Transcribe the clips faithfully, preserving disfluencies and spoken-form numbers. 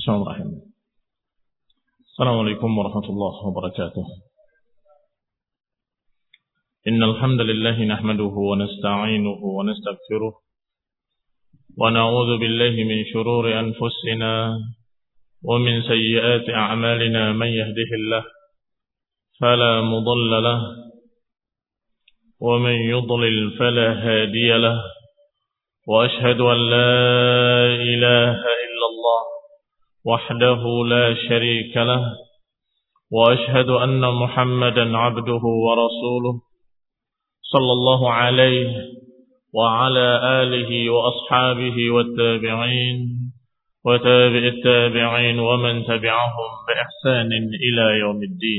Bismillahirrahmanirrahim. Assalamualaikum warahmatullahi wabarakatuh. Innal hamdalillah nahmaduhu wa nasta'inuhu wa nastaghfiruh wa na'udzu billahi min shururi anfusina wa min sayyiati a'malina man yahdihillah fala mudilla lahu wa man yudlil fala hadiya lahu wa ashhadu an la ilaha illallah وحده لا شريك له وأشهد أن محمدا عبده ورسوله صلى الله عليه وعلى آله وأصحابه والتابعين وتابع التابعين ومن تبعهم بإحسان إلى يوم الدين.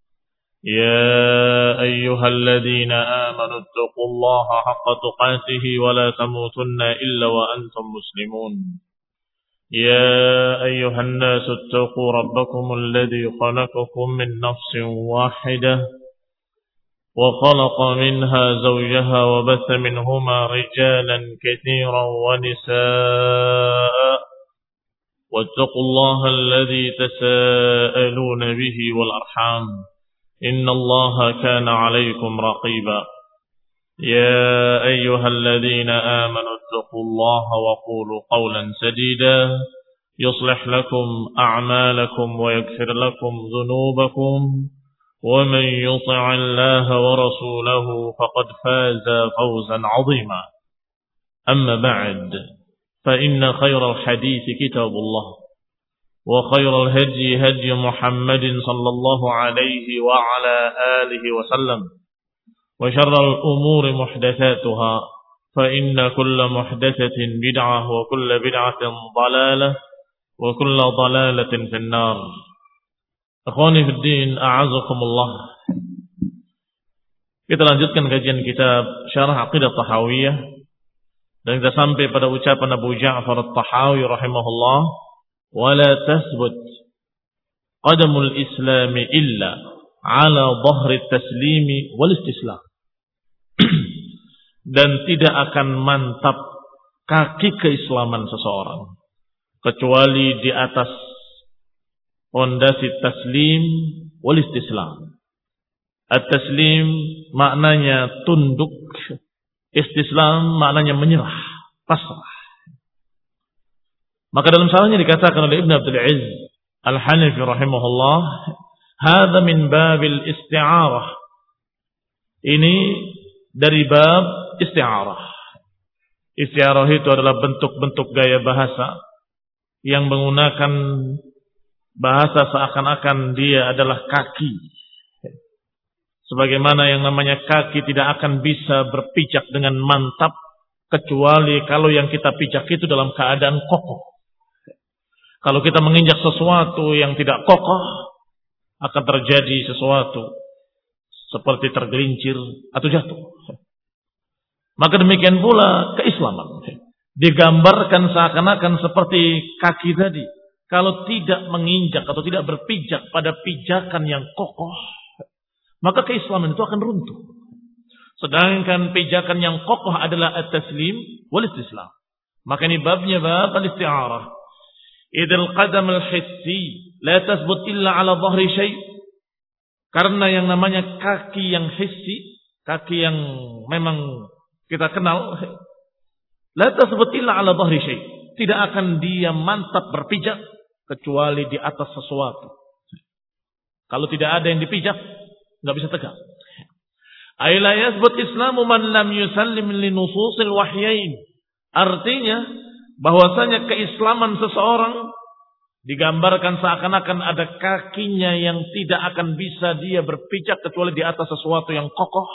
يا أيها الذين آمنوا اتقوا الله حق تقاته ولا تموتن إلا وأنتم مسلمون. يا أيها الناس اتقوا ربكم الذي خلقكم من نفس واحدة وخلق منها زوجها وبث منهما رجالا كثيرا ونساء واتقوا الله الذي تساءلون به والأرحام إن الله كان عليكم رقيبا. يا أيها الذين آمنوا اتقوا الله وقولوا قولا سديدا يصلح لكم أعمالكم ويغفر لكم ذنوبكم ومن يطع الله ورسوله فقد فاز فوزا عظيما. أما بعد فإن خير الحديث كتاب الله وخير الهدي هدي محمد صلى الله عليه وعلى آله وسلم وشر الأمور محدثاتها فإن كل محدثة بدعة وكل بدعة ضلالة وكل ضلالة في النار. Akhwani fi din, a'azakumullah. Kita lanjutkan kajian kitab Syarah Aqidah Tahawiyah dan kita sampai pada ucapan Abu Ja'far At-Tahawi rahimahullah, "Wala tasbut qadamul islami illa ala dhahri at-taslimi wal istislam." Dan tidak akan mantap kaki keislaman seseorang kecuali di atas fondasi taslim wal istislam. At-taslim maknanya tunduk, istislam maknanya menyerah, pasrah. Maka dalam salahnya dikatakan oleh Ibn Abdul Aziz Al-Hanafi rahimahullah, "Hadza min babil isti'arah." Ini dari bab isti'arah. Isti'arah itu adalah bentuk-bentuk gaya bahasa yang menggunakan bahasa seakan-akan dia adalah kaki. Sebagaimana yang namanya kaki tidak akan bisa berpijak dengan mantap kecuali kalau yang kita pijak itu dalam keadaan kokoh. Kalau kita menginjak sesuatu yang tidak kokoh, akan terjadi sesuatu seperti tergelincir atau jatuh. Maka demikian pula keislaman. Digambarkan seakan-akan seperti kaki tadi. Kalau tidak menginjak atau tidak berpijak pada pijakan yang kokoh, maka keislaman itu akan runtuh. Sedangkan pijakan yang kokoh adalah at-taslim wal istislam. Maka ini babnya bab al-isti'arah. Idil qadam al-hissi la tasbut illa ala dhahri syai'. Karena yang namanya kaki yang hissi, kaki yang memang kita kenal, la tasbut illa ala dhahri syai'. Tidak akan dia mantap berpijak kecuali di atas sesuatu. Kalau tidak ada yang dipijak, enggak bisa tegak. Ay la yasbut islamu man lam yusallim li nususil wahyain. Artinya bahwasanya keislaman seseorang digambarkan seakan-akan ada kakinya yang tidak akan bisa dia berpijak kecuali di atas sesuatu yang kokoh,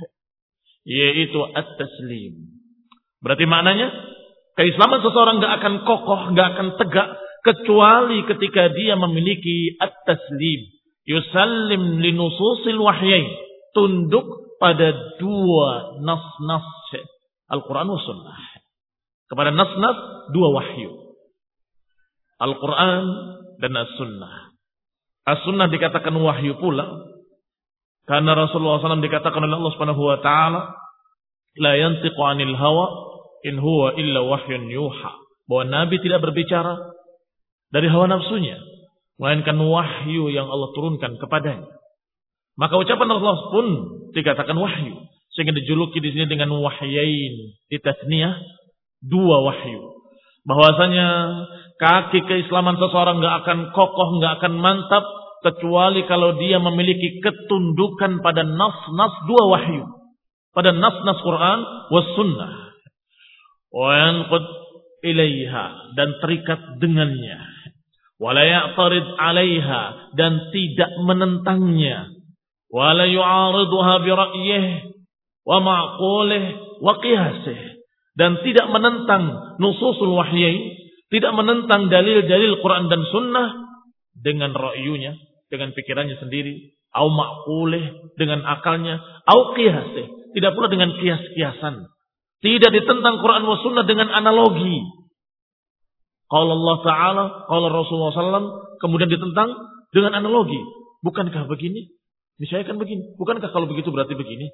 yaitu at-taslim. Berarti maknanya keislaman seseorang gak akan kokoh, gak akan tegak kecuali ketika dia memiliki at-taslim. Yusallim li nususil wahyain, tunduk pada dua nas-nas Al-Quran wa Sunnah. Kepada nas-nas dua wahyu, Al-Quran dan As-Sunnah. As-Sunnah dikatakan wahyu pula karena Rasulullah shallallahu alaihi wasallam dikatakan oleh Allah Subhanahu wa taala, la yantiqu 'anil hawa in huwa illa wahyun yuha. Bahwa Nabi tidak berbicara dari hawa nafsunya, melainkan wahyu yang Allah turunkan kepadanya. Maka ucapan Allah pun dikatakan wahyu, sehingga dijuluki di sini dengan wahyain, di tasniyah dua wahyu. Bahwasanya kaki keislaman seseorang enggak akan kokoh, enggak akan mantap kecuali kalau dia memiliki ketundukan pada nas-nas dua wahyu, pada nas-nas Quran was sunnah, wa yanqud ilaiha, dan terikat dengannya, wala ya'tarid 'alaiha, dan tidak menentangnya, wala yu'ariduha bi ra'yihi wa ma'qulihi wa qiyasihi, dan tidak menentang nususul wahyain, tidak menentang dalil-dalil Quran dan sunnah dengan ra'yunya, dengan pikirannya sendiri, au ma'qulih, dengan akalnya, au qiyasih, tidak pula dengan kias-kiasan. Tidak ditentang Quran wa sunnah dengan analogi. Qala Allah Ta'ala, qala Rasulullah sallallahu alaihi wasallam, kemudian ditentang dengan analogi. Bukankah begini? Misalnya kan begini. Bukankah kalau begitu berarti begini?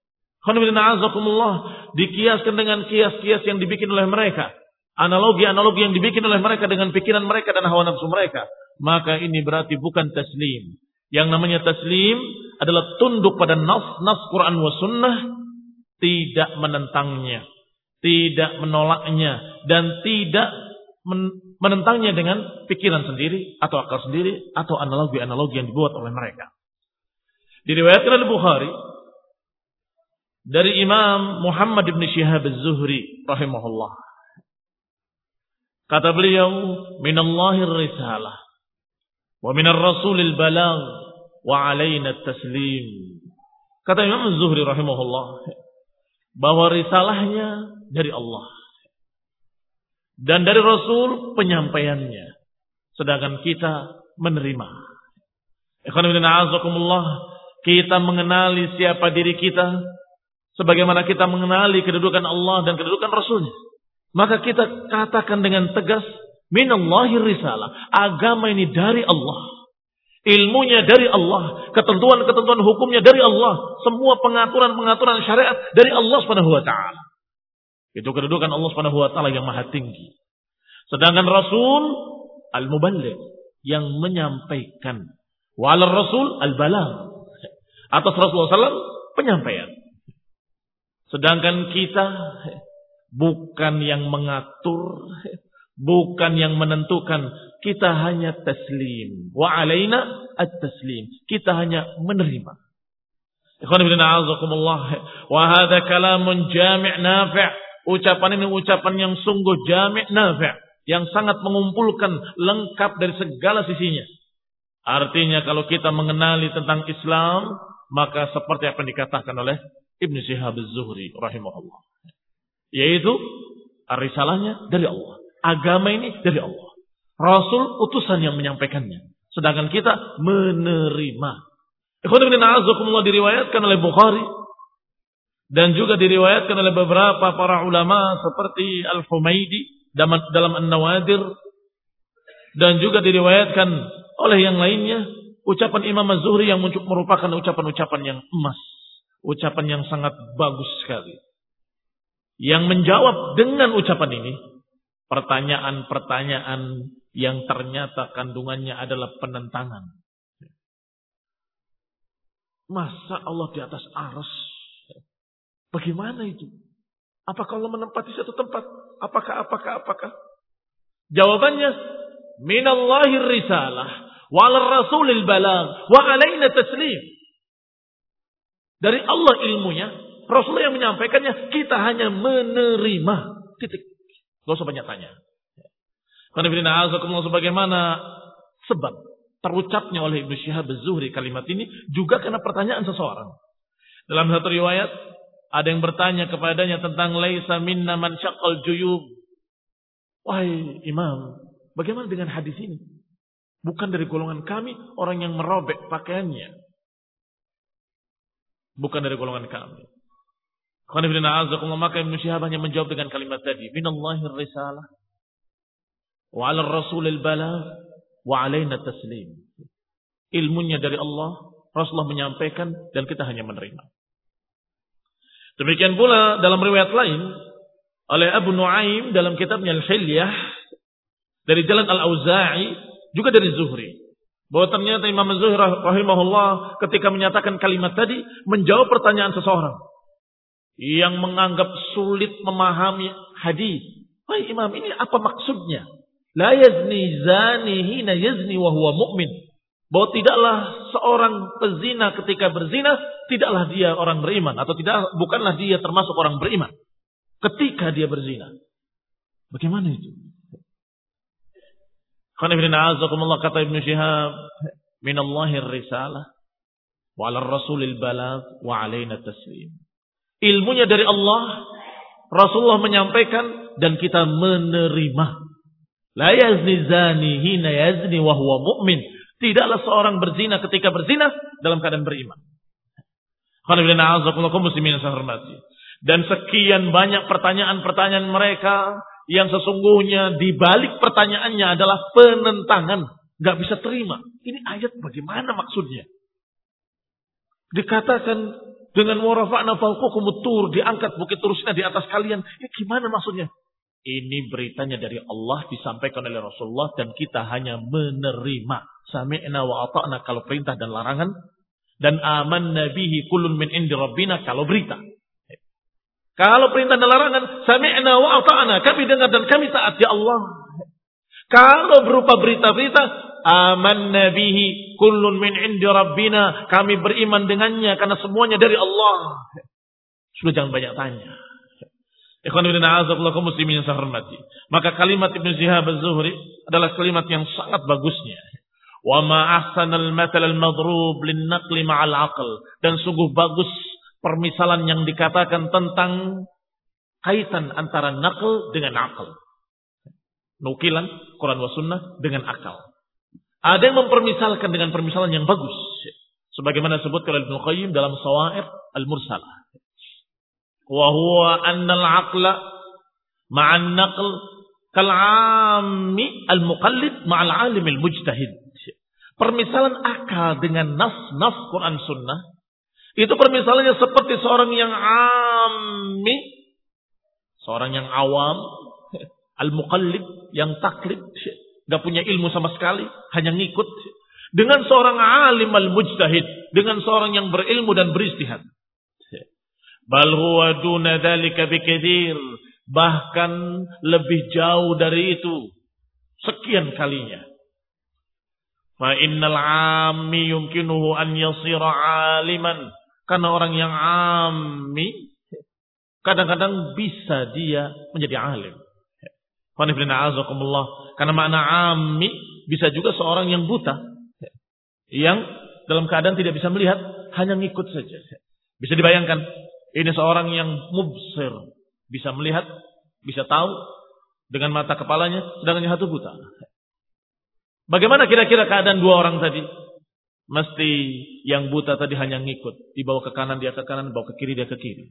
Dikiaskan dengan kias-kias yang dibikin oleh mereka, analogi-analogi yang dibikin oleh mereka dengan pikiran mereka dan hawa nafsu mereka. Maka ini berarti bukan taslim. Yang namanya taslim adalah tunduk pada nas-nas Quran wa sunnah, tidak menentangnya, tidak menolaknya, dan tidak menentangnya dengan pikiran sendiri atau akal sendiri atau analogi-analogi yang dibuat oleh mereka. Diriwayatkan oleh Bukhari dari Imam Muhammad bin Shihab az-Zuhri rahimahullah. Kata beliau, "Minallahir risalah wa minar rasulil balagh wa alaina at-taslim." Kata Imam az-Zuhri rahimahullah bahwa risalahnya dari Allah dan dari Rasul penyampaiannya, sedangkan kita menerima. Ikhwan fillah, azakumullah, kita mengenali siapa diri kita sebagaimana kita mengenali kedudukan Allah dan kedudukan Rasulnya. Maka kita katakan dengan tegas, minallahir risalah, agama ini dari Allah, ilmunya dari Allah, ketentuan-ketentuan hukumnya dari Allah, semua pengaturan-pengaturan syariat dari Allah Subhanahu wa taala. Itu kedudukan Allah Subhanahu wa taala yang maha tinggi. Sedangkan Rasul al-muballigh, yang menyampaikan. Wa 'alal Rasul al-balagh. Atas Rasulullah sallallahu alaihi wasallam penyampaian. Sedangkan kita bukan yang mengatur, bukan yang menentukan, kita hanya taslim. Wa alaina at-taslim. Kita hanya menerima. Ikhwan fillah, a'azakumullah. Wa hadza kalamun jami' nafi'. Ucapan ini ucapan yang sungguh jami' nafi', yang sangat mengumpulkan, lengkap dari segala sisinya. Artinya kalau kita mengenali tentang Islam, maka seperti apa yang dikatakan oleh Ibnu Shihab az-Zuhri rahimahullah, yaitu risalahnya dari Allah, agama ini dari Allah, Rasul utusan yang menyampaikannya, sedangkan kita menerima. Ikhwan fillah, a'azakumullah, diriwayatkan oleh Bukhari dan juga diriwayatkan oleh beberapa para ulama seperti Al-Humaidi dalam An-Nawadir, dan juga diriwayatkan oleh yang lainnya ucapan Imam Az-Zuhri yang merupakan ucapan-ucapan yang emas, ucapan yang sangat bagus sekali, yang menjawab dengan ucapan ini pertanyaan-pertanyaan yang ternyata kandungannya adalah penentangan. Masa Allah di atas arsy? Bagaimana itu? Apakah Allah menempati satu tempat? Apakah, apakah, apakah? Jawabannya, minallahir risalah, wa 'alal rasulil balagh, wa alaina taslim. Dari Allah ilmunya, Rasul yang menyampaikannya, kita hanya menerima. Titik. Gak usah banyak tanya. Karena sebagaimana sebab terucapnya oleh Ibnu Shihab az-Zuhri kalimat ini juga karena pertanyaan seseorang. Dalam satu riwayat, ada yang bertanya kepadanya tentang laisa minna man syaqqal juyub. Wahai Imam, bagaimana dengan hadis ini? Bukan dari golongan kami orang yang merobek pakaiannya. Bukan dari golongan kami. Maka Ibnu Shihab hanya menjawab dengan kalimat tadi, minallahir risalah wa 'alal rasulil balagh wa 'alaina taslim. Ilmunya dari Allah, Rasulullah menyampaikan, dan kita hanya menerima. Demikian pula dalam riwayat lain oleh Abu Nuaim dalam kitabnya Al-Hilyah, dari jalan Al-Auza'i, juga dari Zuhri. Bahwa ternyata Imam Zuhri rahimahullah ketika menyatakan kalimat tadi, menjawab pertanyaan seseorang yang menganggap sulit memahami hadis. Wahai Imam, ini apa maksudnya? La yazni zani hina yazni wa huwa mu'min. Bahwa tidaklah seorang pezina ketika berzina, tidaklah dia orang beriman. Atau tidak, bukanlah dia termasuk orang beriman ketika dia berzina. Bagaimana itu? Kata Ibnu Syihab, minallahir risalah wa 'alar rasulil balagh wa 'alaina taslim. Ilmunya dari Allah, Rasulullah menyampaikan dan kita menerima. La yazni zani hina yazni wa huwa mu'min. Tidaklah seorang berzina ketika berzina dalam keadaan beriman. Dan sekian banyak pertanyaan-pertanyaan mereka yang sesungguhnya di balik pertanyaannya adalah penentangan. Gak bisa terima. Ini ayat bagaimana maksudnya? Dikatakan dengan warafa'na fawqakumut tur, diangkat bukit Turusina di atas kalian. Ya gimana maksudnya? Ini beritanya dari Allah disampaikan oleh Rasulullah dan kita hanya menerima. Sami'na wa ata'na kalau perintah dan larangan. Dan amanna bihi kullun min indi rabbina kalau berita. Kalau perintah dan larangan, sami'na wa ata'na, kami dengar dan kami taat ya Allah. Kalau berupa berita-berita, amanna bihi kullun min indi rabbina, kami beriman dengannya karena semuanya dari Allah. Sudah jangan banyak tanya. Ikhwan fillah a'azakumullah kaum muslimin yang saya hormati. Maka kalimat Ibnu Syihab Az-Zuhri adalah kalimat yang sangat bagusnya. Wa ma ahsanal mathal al-madrub lin-naqli ma'al aql. Dan sungguh bagus permisalan yang dikatakan tentang kaitan antara naql dengan akal. Nukilan Quran wa sunnah dengan akal. Ada yang mempermisalkan dengan permisalan yang bagus. Sebagaimana disebutkan oleh Ibnu Qayyim dalam Shawa'ir al-Mursalah. Wa huwa anna al-aqla ma'an naql kal'ammi al-muqallid ma'al 'alim al-mujtahid. Permisalan akal dengan nas-nas Quran sunnah itu permisalannya seperti seorang yang ammi, seorang yang awam, al-muqallid yang taklid, gak punya ilmu sama sekali, hanya ngikut, dengan seorang alim al-mujtahid, dengan seorang yang berilmu dan beristihad. Bal huwa duna dzalika bikatsir, bahkan lebih jauh dari itu sekian kalinya. Fa innal 'ammi yumkinuhu an yasira 'aliman, karena orang yang ammi kadang-kadang bisa dia menjadi alim. Karena makna ammi bisa juga seorang yang buta, yang dalam keadaan tidak bisa melihat, hanya ngikut saja. Bisa dibayangkan, ini seorang yang mubsir, bisa melihat, bisa tahu dengan mata kepalanya, sedangkan yang satu buta. Bagaimana kira-kira keadaan dua orang tadi? Mesti yang buta tadi hanya ngikut, dibawa ke kanan dia ke kanan, dibawa ke kiri dia ke kiri.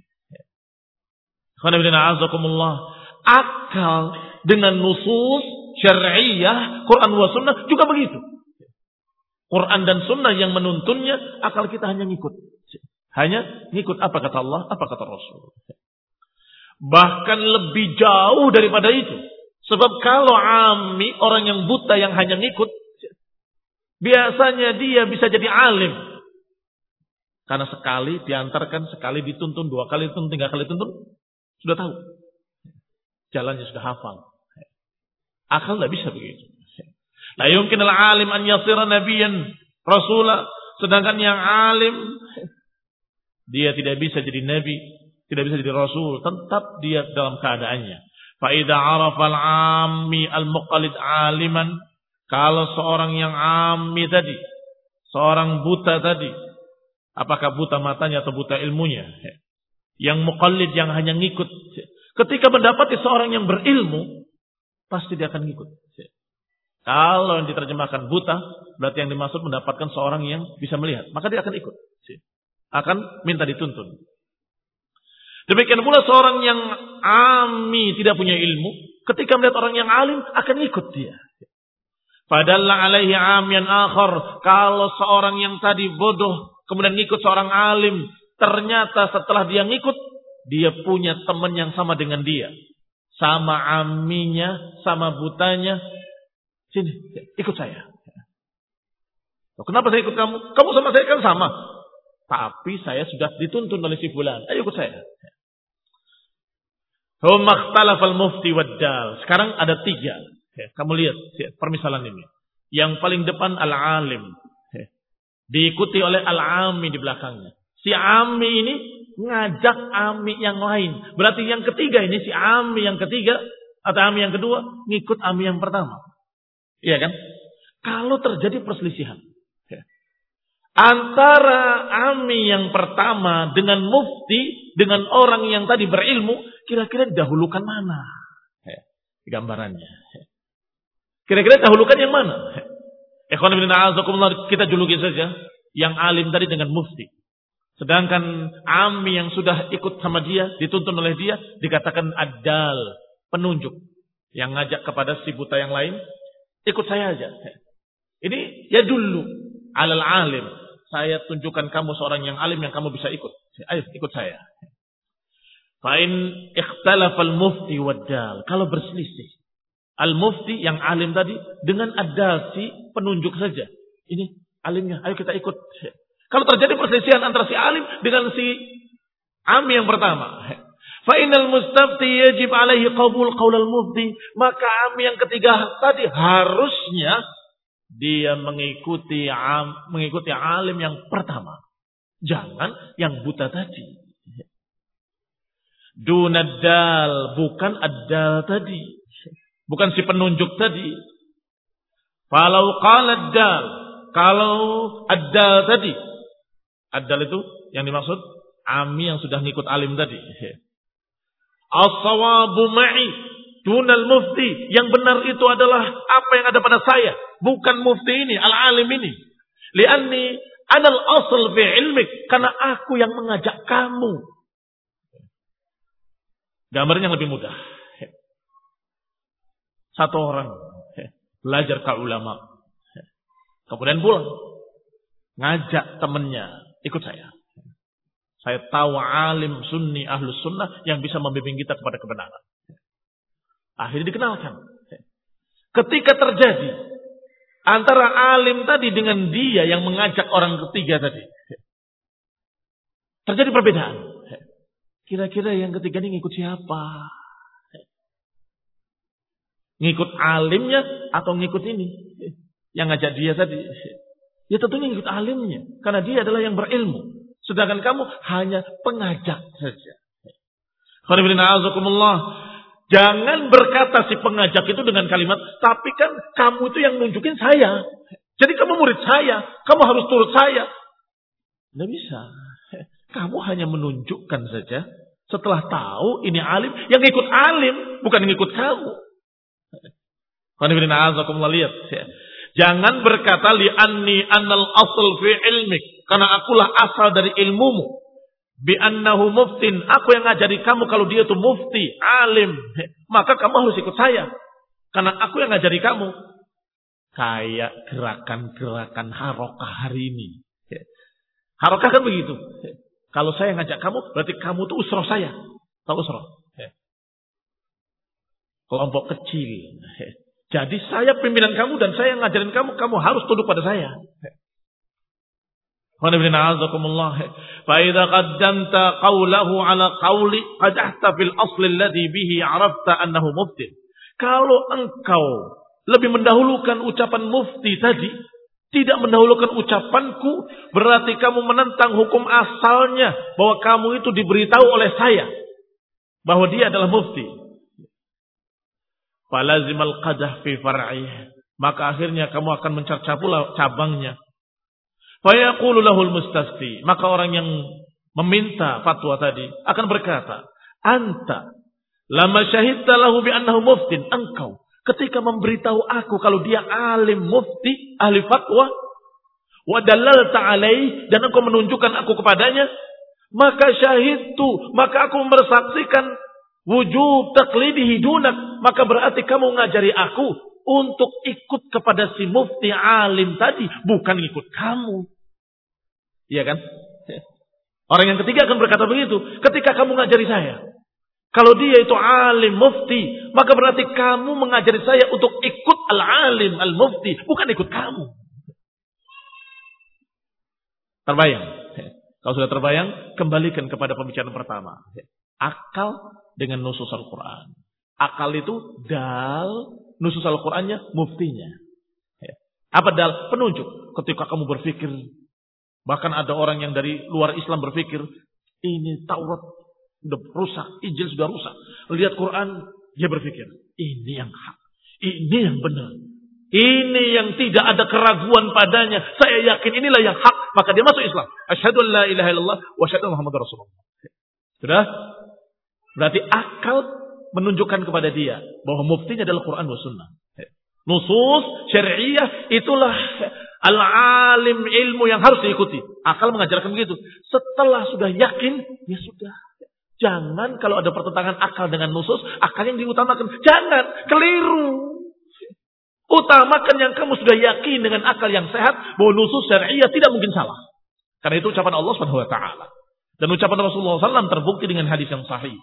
Akal dengan nusus syar'iyah Quran wa sunnah juga begitu. Quran dan sunnah yang menuntunnya, akal kita hanya ngikut. Hanya ngikut apa kata Allah, apa kata Rasul. Bahkan lebih jauh daripada itu. Sebab kalau ammi, orang yang buta yang hanya ngikut, biasanya dia bisa jadi alim. Karena sekali diantarkan, sekali dituntun, dua kali dituntun, tiga kali dituntun, sudah tahu. Jalannya sudah hafal. Akal tidak bisa begitu. La yumkin al-alim an yasira nabiyan rasulah. Sedangkan yang alim, dia tidak bisa jadi nabi, tidak bisa jadi rasul. Tetap dia dalam keadaannya. Fa idza arafa al-ammi al-muqallid aliman. Kalau seorang yang ammi tadi, seorang buta tadi, apakah buta matanya atau buta ilmunya? Yang muqallid yang hanya ngikut. Ketika mendapati seorang yang berilmu, pasti dia akan ngikut. Kalau yang diterjemahkan buta, berarti yang dimaksud mendapatkan seorang yang bisa melihat. Maka dia akan ikut. Akan minta dituntun. Demikian pula seorang yang ammi, tidak punya ilmu, ketika melihat orang yang alim, akan ikut dia. Padahal alaihi amiyan akhar. Kalau seorang yang tadi bodoh, kemudian ngikut seorang alim, ternyata setelah dia ngikut, dia punya teman yang sama dengan dia. Sama amminya, sama butanya, Sini, ikut saya. Loh, kenapa saya ikut kamu? Kamu sama saya kan sama. Tapi saya sudah dituntun oleh si fulan. Ayo ikut saya. Humaktalafal mufti waddal. Sekarang ada tiga. Kamu lihat permisalan ini. Yang paling depan al-alim. Diikuti oleh al-ami di belakangnya. Si ami ini ngajak ami yang lain. Berarti yang ketiga ini si ami yang ketiga atau ami yang kedua ngikut ami yang pertama. Iya kan? Kalau terjadi perselisihan antara ami yang pertama dengan mufti dengan orang yang tadi berilmu, kira-kira dahulukan mana? Gambarannya. Kira-kira dahulukan yang mana? Ikhwan fillah, a'azakumullah, kita juluki saja yang alim tadi dengan mufti. Sedangkan ami yang sudah ikut sama dia, dituntun oleh dia, dikatakan adal, penunjuk. Yang ngajak kepada si buta yang lain, ikut saya aja. Ini ya dulu alal alim. Saya tunjukkan kamu seorang yang alim yang kamu bisa ikut. Ayo ikut saya. Fa'in ikhtalafal mufti waddal. Kalau berselisih. Al-mufti yang alim tadi dengan adal si penunjuk saja. Ini alimnya, ayo kita ikut. Kalau terjadi perselisihan antara si alim dengan si ami yang pertama. Fa'inal mustafti yajib alaihi qabul qaulal mufti. Maka ami yang ketiga tadi harusnya dia mengikuti am, mengikuti alim yang pertama. Jangan yang buta tadi. Dunadal, bukan adal tadi. Bukan si penunjuk tadi. Falau qala ad-dal, kalau ad-dal tadi. Ad-dal itu yang dimaksud ami yang sudah ngikut alim tadi. As-sawabu ma'i dunal mufti. Yang benar itu adalah apa yang ada pada saya. Bukan mufti ini, al-alim ini. Lianni anal asl fi ilmik. Karena aku yang mengajak kamu. Gambarnya yang lebih mudah. Satu orang belajar ke ulama. Kemudian pulang. Ngajak temannya. Ikut saya. Saya tahu alim sunni ahlus sunnah yang bisa membimbing kita kepada kebenaran. Akhirnya dikenalkan. Ketika terjadi antara alim tadi dengan dia yang mengajak orang ketiga tadi, terjadi perbedaan. Kira-kira yang ketiga ini ngikut siapa? Ngikut alimnya atau ngikut ini? Yang ngajak dia tadi. Ya tentunya ngikut alimnya. Karena dia adalah yang berilmu. Sedangkan kamu hanya pengajak saja. Jangan berkata si pengajak itu dengan kalimat, tapi kan kamu itu yang nunjukin saya. Jadi kamu murid saya, kamu harus turut saya. Tidak bisa. Kamu hanya menunjukkan saja setelah tahu ini alim, yang ikut alim, bukan yang ikut kamu. Lihat. Jangan berkata li'anni annal asl fi ilmik, karena akulah asal dari ilmumu. Bi annahu muftin, aku yang ngajari kamu kalau dia itu mufti, alim, maka kamu harus ikut saya. Karena aku yang ngajari kamu. Kayak gerakan-gerakan harokah hari ini. Harokah kan begitu. Kalau saya ngajak kamu, berarti kamu itu usroh saya. Tahu usroh? Kelompok kecil. Jadi saya pimpinan kamu dan saya ngajarin kamu, kamu harus tunduk pada saya. فإذا قدمت قوله على قولي قدحت في الأصل الذي به عرفت أنه مفتي. Kalau engkau lebih mendahulukan ucapan mufti tadi, tidak mendahulukan ucapanku, berarti kamu menentang hukum asalnya bahwa kamu itu diberitahu oleh saya bahwa dia adalah mufti. Falazimal qadah fi far'ih, maka akhirnya kamu akan mencerca pula cabangnya. Fayaqulu lahul mustafti, maka orang yang meminta fatwa tadi akan berkata, anta lama syahidta lahu bi annahu muftin, engkau ketika memberitahu aku kalau dia alim mufti ahli fatwa, wa dalalta alaih, dan engkau menunjukkan aku kepadanya, maka syahidtu, maka aku bersaksikan wujub taqlidihi dunak, maka berarti kamu ngajari aku untuk ikut kepada si mufti alim tadi, bukan ikut kamu. Iya kan? Orang yang ketiga akan berkata begitu. Ketika kamu ngajari saya, Kalau dia itu alim, mufti, maka berarti kamu mengajari saya untuk ikut al-alim, al-mufti, bukan ikut kamu. Terbayang? Kalau sudah terbayang, kembalikan kepada pembicaraan pertama. Akal dengan nusus Al-Quran. Akal itu dal, nusus Al-Qurannya muftinya. Apa dal? Penunjuk. Ketika kamu berpikir, bahkan ada orang yang dari luar Islam berpikir, ini Taurat sudah rusak, Injil sudah rusak. Lihat Quran, dia berpikir, ini yang hak, ini yang benar, ini yang tidak ada keraguan padanya. Saya yakin inilah yang hak, maka dia masuk Islam. Asyhadu an la ilaha illallah wa asyhadu anna Muhammadar Rasulullah. Sudah? Berarti akal menunjukkan kepada dia bahwa muftinya adalah Quran dan Sunnah. Nusus syariah itulah al-alim, ilmu yang harus diikuti. Akal mengajarkan begitu. Setelah sudah yakin, ya sudah. Jangan kalau ada pertentangan akal dengan nusus, akal yang diutamakan. Jangan, keliru. Utamakan yang kamu sudah yakin dengan akal yang sehat, bahwa nusus syariah tidak mungkin salah. Karena itu ucapan Allah subhanahu wa taala. Dan ucapan Rasulullah shallallahu alaihi wasallam terbukti dengan hadis yang sahih.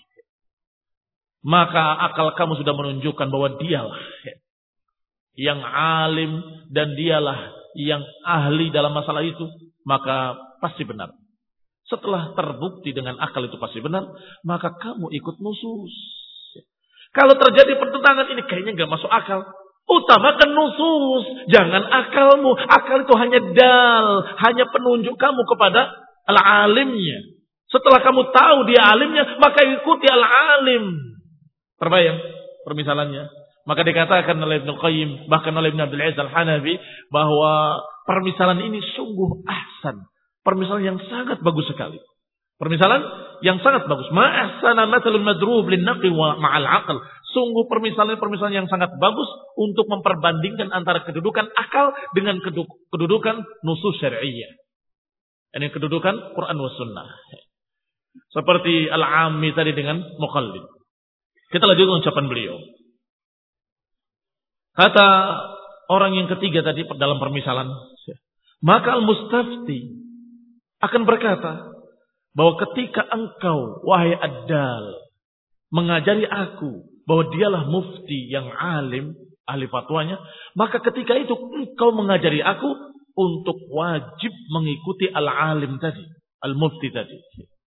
Maka akal kamu sudah menunjukkan bahwa dialah yang alim dan dialah yang ahli dalam masalah itu, maka pasti benar. Setelah terbukti dengan akal itu pasti benar, maka kamu ikut nusus. Kalau terjadi pertentangan ini kayaknya nggak masuk akal, utamakan nusus, jangan akalmu. Akal itu hanya dal, hanya penunjuk kamu kepada al-alimnya. Setelah kamu tahu dia alimnya, maka ikuti al-alim. Terbayang permisalannya? Maka dikatakan oleh Ibnu Qayyim, bahkan oleh Ibnu Abdul Aziz Al-Hanafi, bahwa permisalan ini sungguh ahsan. Permisalan yang sangat bagus sekali. Permisalan yang sangat bagus. Ma'ahsana mathalul madrub lin-naqli wa ma'al aql. Sungguh permisalan-permisalan yang sangat bagus untuk memperbandingkan antara kedudukan akal dengan kedudukan nusus syariah. Ini kedudukan Quran wa Sunnah. Seperti Al-Ammi tadi dengan Muqallid. Kita lanjutkan ucapan beliau. Kata orang yang ketiga tadi dalam permisalan, maka al-mustafti akan berkata bahwa ketika engkau, wahai ad-dal, mengajari aku bahwa dialah mufti yang alim, ahli fatwanya, maka ketika itu engkau mengajari aku untuk wajib mengikuti al-alim tadi, al-mufti tadi.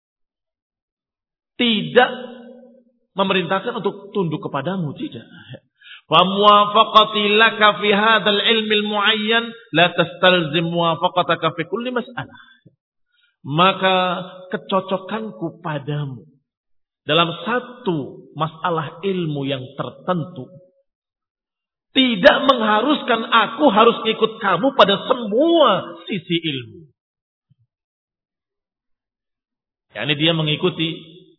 Tidak memerintahkan untuk tunduk kepadamu, tidak. فَمُوَافَقَتِي لَكَ فِي هَذَا الْعِلْمِ الْمُعَيَّنِ لَا تَسْتَلْزِمْ مُوَافَقَتَكَ فِي كُلِّ مَسْأَلَةٍ. Maka kecocokanku padamu dalam satu masalah ilmu yang tertentu tidak mengharuskan aku harus ikut kamu pada semua sisi ilmu. Yani dia mengikuti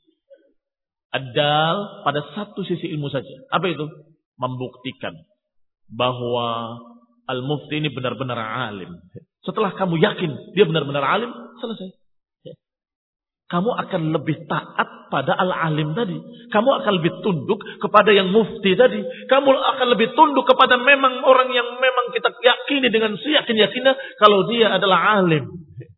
ad-dal pada satu sisi ilmu saja. Apa itu? Membuktikan bahwa al-mufti ini benar-benar alim. Setelah kamu yakin dia benar-benar alim, selesai. Kamu akan lebih taat pada al-alim tadi. Kamu akan lebih tunduk kepada yang mufti tadi. Kamu akan lebih tunduk kepada memang orang yang memang kita yakini dengan seyakin-yakinnya kalau dia adalah alim.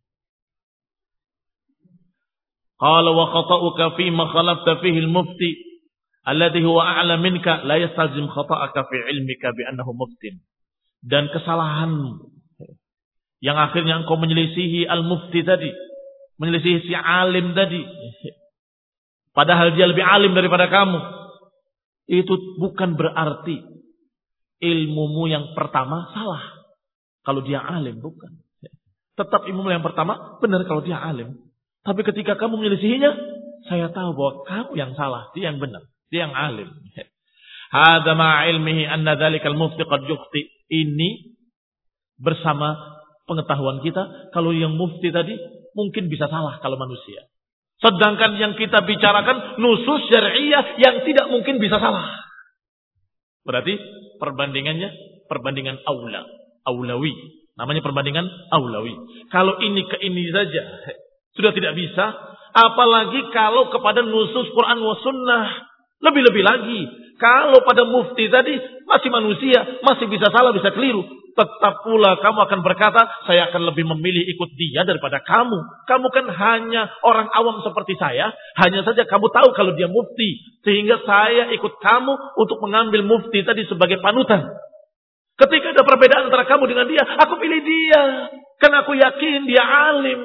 Qala wa khata'uka fi ma khalafta fihi al-mufti alladhi huwa a'la minka la yastalzim khata'aka fi ilmika bi annahu muftin. Dan kesalahanmu yang akhirnya engkau menyelisihi al-mufti tadi, menyelisihi si alim tadi, padahal dia lebih alim daripada kamu, itu bukan berarti ilmumu yang pertama salah kalau dia alim, bukan. Tetap ilmumu yang pertama benar kalau dia alim. Tapi ketika kamu menyelisihinya, saya tahu bahwa kamu yang salah, dia yang benar, dia yang alim. Hadza ma'a ilmihi anna dzalikal mufti qad yukhti. Ini bersama pengetahuan kita kalau yang mufti tadi mungkin bisa salah kalau manusia. Sedangkan yang kita bicarakan nusus syariah yang tidak mungkin bisa salah. Berarti perbandingannya perbandingan aula, aulawi. Namanya perbandingan aulawi. Kalau ini ke ini saja sudah tidak bisa, apalagi kalau kepada nusus Quran wa Sunnah. Lebih-lebih lagi, kalau pada mufti tadi masih manusia, masih bisa salah, bisa keliru. tetap pula kamu akan berkata, saya akan lebih memilih ikut dia daripada kamu. Kamu kan hanya orang awam seperti saya, hanya saja kamu tahu kalau dia mufti, sehingga saya ikut kamu untuk mengambil mufti tadi sebagai panutan. Ketika ada perbedaan antara kamu dengan dia, aku pilih dia, karena aku yakin dia alim.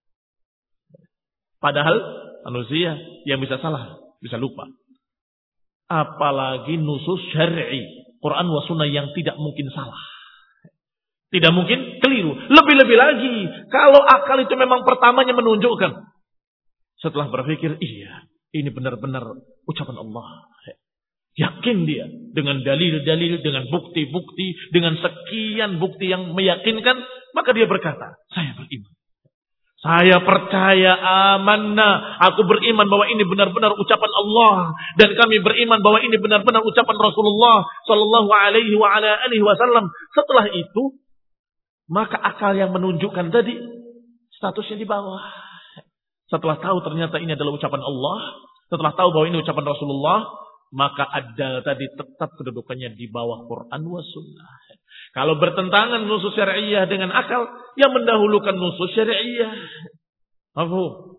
Padahal manusia yang bisa salah, bisa lupa. Apalagi nusus syar'i, Quran wa sunnah yang tidak mungkin salah. Tidak mungkin keliru. Lebih-lebih lagi, kalau akal itu memang pertamanya menunjukkan. Setelah berpikir, iya, ini benar-benar ucapan Allah. Yakin dia dengan dalil-dalil, dengan bukti-bukti, dengan sekian bukti yang meyakinkan, maka dia berkata, saya beriman. Saya percaya, amanah, aku beriman bahwa ini benar-benar ucapan Allah, dan kami beriman bahwa ini benar-benar ucapan Rasulullah sallallahu alaihi wa ala alihi wasallam. Setelah itu, maka akal yang menunjukkan tadi statusnya di bawah. Setelah tahu ternyata ini adalah ucapan Allah, setelah tahu bahwa ini ucapan Rasulullah, maka ada tadi tetap kedudukannya di bawah Quran wa sunnah. Kalau bertentangan nusus syariah dengan akal, yang mendahulukan nusus syariah. Mafhum?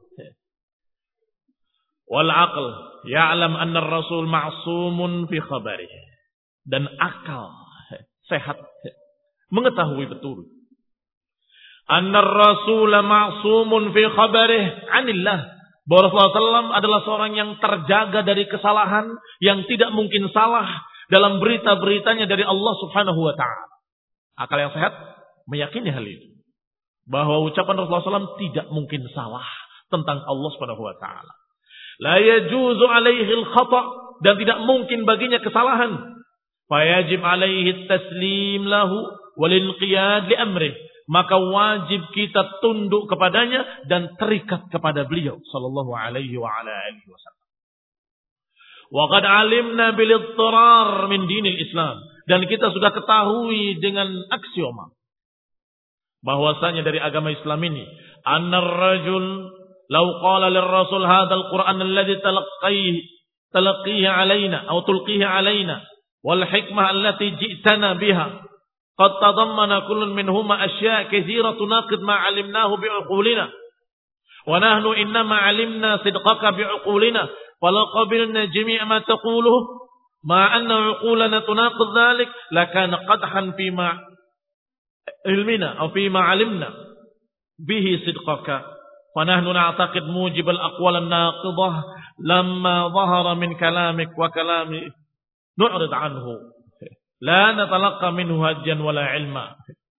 Wal aql ya'lam anna ar-rasul ma'sumun fi khabarihi. Dan akal sehat mengetahui betul anna ar-rasul ma'sumun fi khabarihi 'anillah. Bahwa Rasulullah shallallahu alaihi wasallam adalah seorang yang terjaga dari kesalahan, yang tidak mungkin salah dalam berita-beritanya dari Allah subhanahu wa ta'ala. Akal yang sehat meyakini hal itu. Bahwa ucapan Rasulullah shallallahu alaihi wasallam tidak mungkin salah tentang Allah subhanahu wa ta'ala. La yajuzu alaihi al-khata' dan tidak mungkin baginya kesalahan. Fayajib alaihi taslim lahu wal-inqiyad li amrih. Maka wajib kita tunduk kepadanya dan terikat kepada beliau sallallahu alaihi wa ala alihi wasallam. Wa qad alimna bil idtirar min dinil Islam, dan kita sudah ketahui dengan aksioma bahwasanya dari agama Islam ini, annar rajul law qala lir rasul hadzal quran alladhi talaqqihi talaqqihi alaina aw tulqihi alaina wal hikmah allati ji'tana biha قد تضمن كل منهما أشياء كثيرة تناقض ما علمناه بعقولنا ونحن إنما علمنا صدقك بعقولنا فلو قبلنا جميع ما تقوله مع أن عقولنا تناقض ذلك لكان قدحا فيما علمنا أو فيما علمنا به صدقك ونحن نعتقد موجب الأقوال الناقضة لما ظهر من كلامك وكلامي نعرض عنه La natalaqqa minhu hajjan wala ilma.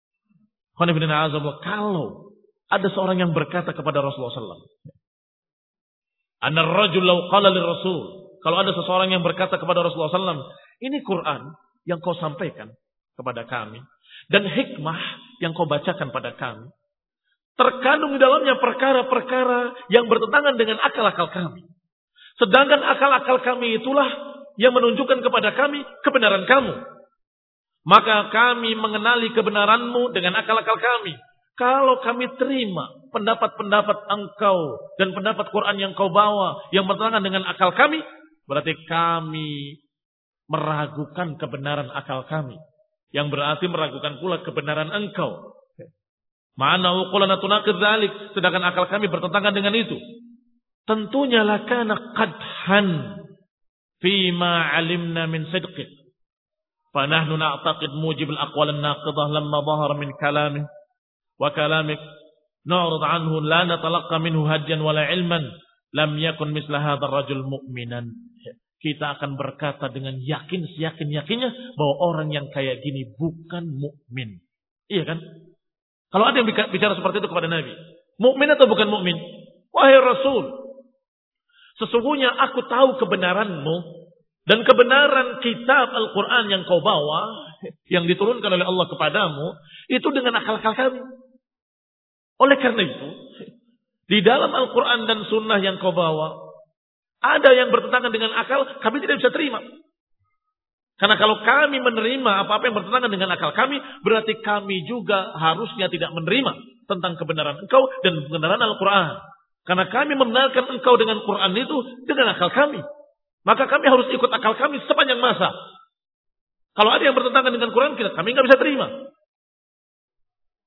Kalau ada seorang yang berkata kepada Rasulullah sallallahu alaihi wasallam, Anar rajul law qala lirrasul. Kalau ada seseorang yang berkata kepada Rasulullah sallallahu alaihi wasallam, ini Quran yang kau sampaikan kepada kami dan hikmah yang kau bacakan pada kami, terkandung di dalamnya perkara-perkara yang bertentangan dengan akal-akal kami. Sedangkan akal-akal kami itulah yang menunjukkan kepada kami kebenaran kamu. Maka kami mengenali kebenaranmu dengan akal-akal kami. Kalau kami terima pendapat-pendapat engkau dan pendapat Quran yang kau bawa yang bertentangan dengan akal kami, berarti kami meragukan kebenaran akal kami. Yang berarti meragukan pula kebenaran engkau. Ma'ana uqulana tunaqid dzalik, sedangkan akal kami bertentangan dengan itu. Tentunya lakana qadhan fima 'alimna min sidqik. فنحن نعتقد موجب الأقوال الناقضة لما ظهر من كلامه وكلامك نعرض عنه لا نتلقى منه هجا ولا علما لم يكن مثل هذا الرجل مؤمنا. Kita akan berkata dengan yakin yakin-yakinnya bahwa orang yang kayak gini bukan mukmin. Iya kan? Kalau ada yang bicara seperti itu kepada Nabi, mukmin atau bukan mukmin? Wahai Rasul, sesungguhnya aku tahu kebenaranmu dan kebenaran kitab Al-Quran yang kau bawa, yang diturunkan oleh Allah kepadamu, itu dengan akal-akal kami. Oleh karena itu, di dalam Al-Quran dan Sunnah yang kau bawa, ada yang bertentangan dengan akal, kami tidak bisa terima. Karena kalau kami menerima apa-apa yang bertentangan dengan akal kami, berarti kami juga harusnya tidak menerima tentang kebenaran engkau dan kebenaran Al-Quran. Karena kami membenarkan engkau dengan Quran itu dengan akal kami. Maka kami harus ikut akal kami sepanjang masa. Kalau ada yang bertentangan dengan Quran, kita kami nggak bisa terima.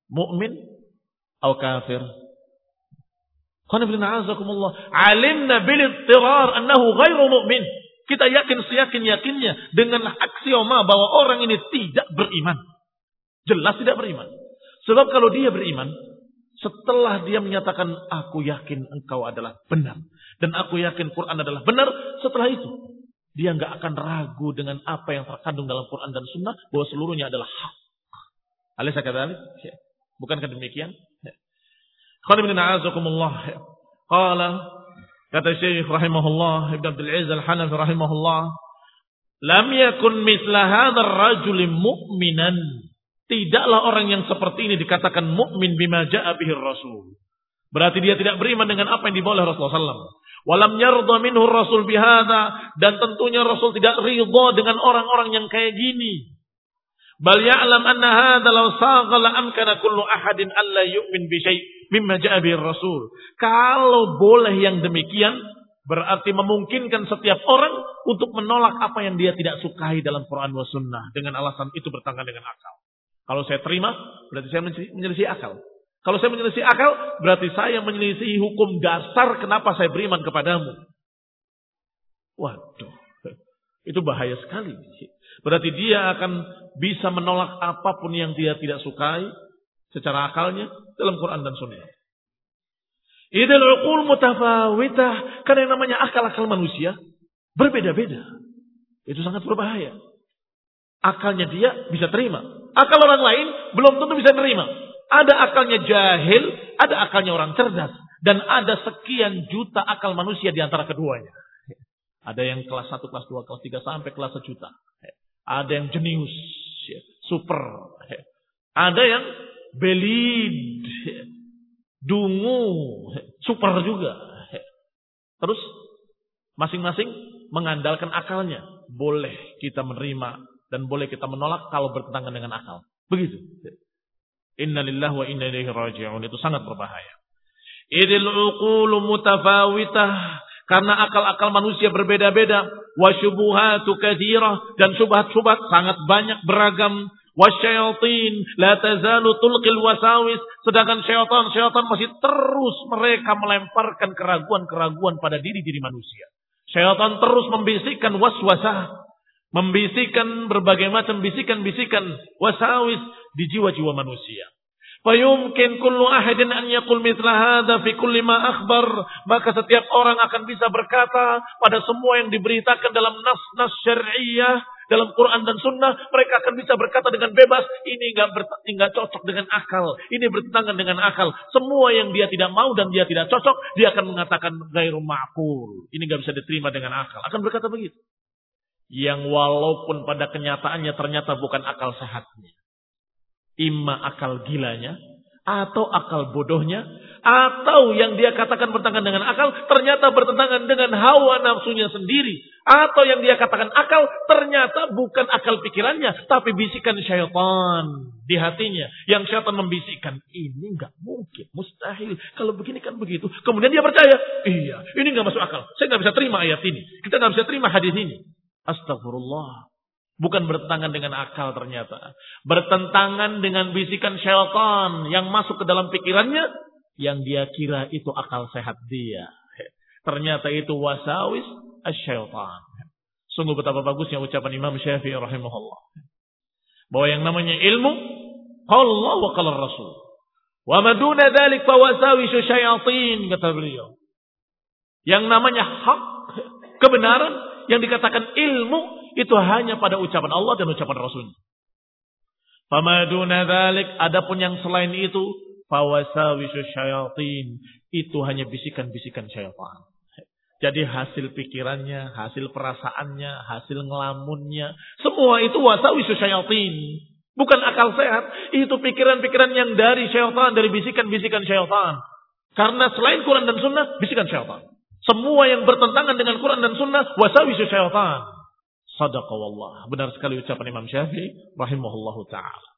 Mu'min atau kafir? Alimna bil ittirar annahu ghairu mu'min. Kita yakin seyakin-yakinnya dengan aksioma bahwa orang ini tidak beriman. Jelas tidak beriman. Sebab kalau dia beriman, setelah dia menyatakan aku yakin engkau adalah benar dan aku yakin Quran adalah benar, setelah itu dia enggak akan ragu dengan apa yang terkandung dalam Quran dan Sunnah bahwa seluruhnya adalah hak. Alaysa kadzalik? Bukankah demikian? Qala ibn a'azakumullah. Qala kata Syekh rahimahullah Ibn Abdul Aziz Al-Hanafi rahimahullah, lam yakun mithla hadzal rajul mu'minan. Tidaklah orang yang seperti ini dikatakan mukmin bima ja'a bihi Rasul. Berarti dia tidak beriman dengan apa yang dibawa oleh Rasulullah sallallahu alaihi wasallam. Walam yarda minhu Rasul bihadza, dan tentunya Rasul tidak ridha dengan orang-orang yang kayak gini. Bal ya'lam anna hadza law saghala amkana kullu ahadin alla yu'min bi syai' mimma ja'a bihi Rasul. Kalau boleh yang demikian, berarti memungkinkan setiap orang untuk menolak apa yang dia tidak sukai dalam Quran wa Sunnah dengan alasan itu bertentangan dengan akal. Kalau saya terima, berarti saya menyelisih akal. Kalau saya menyelisih akal, berarti saya menyelisih hukum dasar kenapa saya beriman kepadamu. Waduh, itu bahaya sekali. Berarti dia akan bisa menolak apapun yang dia tidak sukai secara akalnya dalam Quran dan Sunnah. Idul uqul mutafawitah, karena yang namanya akal-akal manusia berbeda-beda. Itu sangat berbahaya. Akalnya dia bisa terima. Akal orang lain belum tentu bisa terima. Ada akalnya jahil, ada akalnya orang cerdas. Dan ada sekian juta akal manusia di antara keduanya. Ada yang kelas satu, kelas dua, kelas tiga, sampai kelas sejuta. Ada yang jenius, super. Ada yang belid, dungu, super juga. Terus masing-masing mengandalkan akalnya. Boleh kita menerima dan boleh kita menolak kalau bertentangan dengan akal. Begitu. Inna lillahi wa inna ilaihi raji'un. Itu sangat berbahaya. Idil uqulu mutafawitah. Karena akal-akal manusia berbeda-beda. Wa syubuhatu katsirah. Dan syubhat-syubhat sangat banyak beragam. Wa syayatin la tazalu tulqil wasawis. Sedangkan syaitan-syaitan masih terus mereka melemparkan keraguan-keraguan pada diri-diri manusia. Syaitan terus membisikkan waswasah. Membisikkan berbagai macam bisikan-bisikan wasawis di jiwa-jiwa manusia. Fayumkin kullu ahadin an yaqul mithla hadza fi kulli ma akhbar. Maka setiap orang akan bisa berkata pada semua yang diberitakan dalam nas-nas syar'iyyah, dalam Quran dan Sunnah, mereka akan bisa berkata dengan bebas, ini enggak enggak cocok dengan akal, ini bertentangan dengan akal. Semua yang dia tidak mau dan dia tidak cocok, dia akan mengatakan ghairu ma'qul. Ini enggak bisa diterima dengan akal. Akan berkata begitu. Yang walaupun pada kenyataannya ternyata bukan akal sehatnya. Imma akal gilanya, atau akal bodohnya, atau yang dia katakan bertentangan dengan akal, ternyata bertentangan dengan hawa nafsunya sendiri. Atau yang dia katakan akal, ternyata bukan akal pikirannya, tapi bisikan syaitan di hatinya. Yang syaitan membisikkan, ini enggak mungkin, mustahil. Kalau begini kan begitu. Kemudian dia percaya, iya, ini enggak masuk akal. Saya enggak bisa terima ayat ini. Kita enggak bisa terima hadis ini. Astagfirullah. Bukan bertentangan dengan akal ternyata. Bertentangan dengan bisikan syaitan yang masuk ke dalam pikirannya. Yang dia kira itu akal sehat dia. Ternyata itu wasawis asyaitan. Sungguh betapa bagusnya ucapan Imam Syafi'i rahimahullah. Bahwa yang namanya ilmu, qala Allah wa qala Rasul. Wa maduna dzalik fa wasawisu syayatin, kata beliau. Yang namanya hak, kebenaran, yang dikatakan ilmu itu hanya pada ucapan Allah dan ucapan Rasul. Famaduna dzalik, adapun yang selain itu fawasawisu syayatin, itu hanya bisikan-bisikan syaitan. Jadi hasil pikirannya, hasil perasaannya, hasil ngelamunnya, semua itu wasawisu syayatin. Bukan akal sehat, itu pikiran-pikiran yang dari syaitan, dari bisikan-bisikan syaitan. Karena selain Quran dan Sunnah, bisikan syaitan. Semua yang bertentangan dengan Quran dan Sunnah, wasawisu syaitan. Sadaqa wallah. Benar sekali ucapan Imam Syafi'i rahimahullahu ta'ala.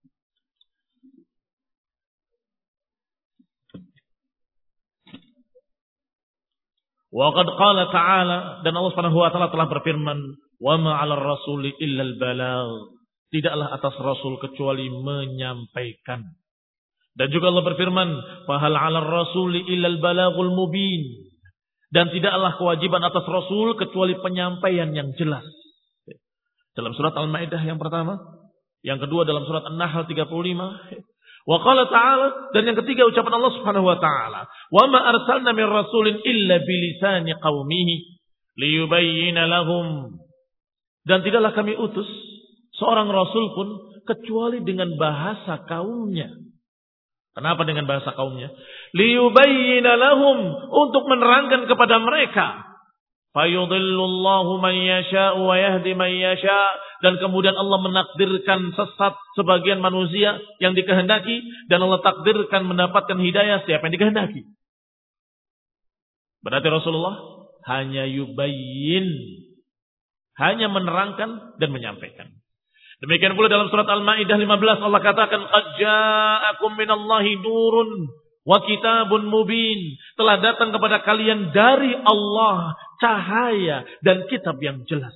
Wa qad qala ta'ala, dan Allah Subhanahu wa taala telah berfirman, wa ma 'alar rasuli illa al balagh. Tidaklah atas rasul kecuali menyampaikan. Dan juga Allah berfirman, "Fahal 'alar rasuli illal balaghul mubin." Dan tidaklah kewajiban atas Rasul kecuali penyampaian yang jelas. Dalam surat Al-Maidah yang pertama, yang kedua dalam surat An-Nahl tiga puluh lima. Wa qala ta'ala, dan yang ketiga ucapan Allah Subhanahu wa taala, "Wa ma arsalna min rasulin illa bilisani qaumihi liyubayyana lahum." Dan tidaklah kami utus seorang rasul pun kecuali dengan bahasa kaumnya. Kenapa dengan bahasa kaumnya? Liyubayyana lahum, untuk menerangkan kepada mereka. Fayudhillullahu man yasha'u wa yahdi man yasha', dan kemudian Allah menakdirkan sesat sebagian manusia yang dikehendaki, dan Allah takdirkan mendapatkan hidayah siapa yang dikehendaki. Berarti Rasulullah hanya yubayyin, hanya menerangkan dan menyampaikan. Demikian pula dalam surat Al-Maidah lima belas Allah katakan, "Qad ja'akum minallahi nurun wa kitabun mubin." Telah datang kepada kalian dari Allah cahaya dan kitab yang jelas.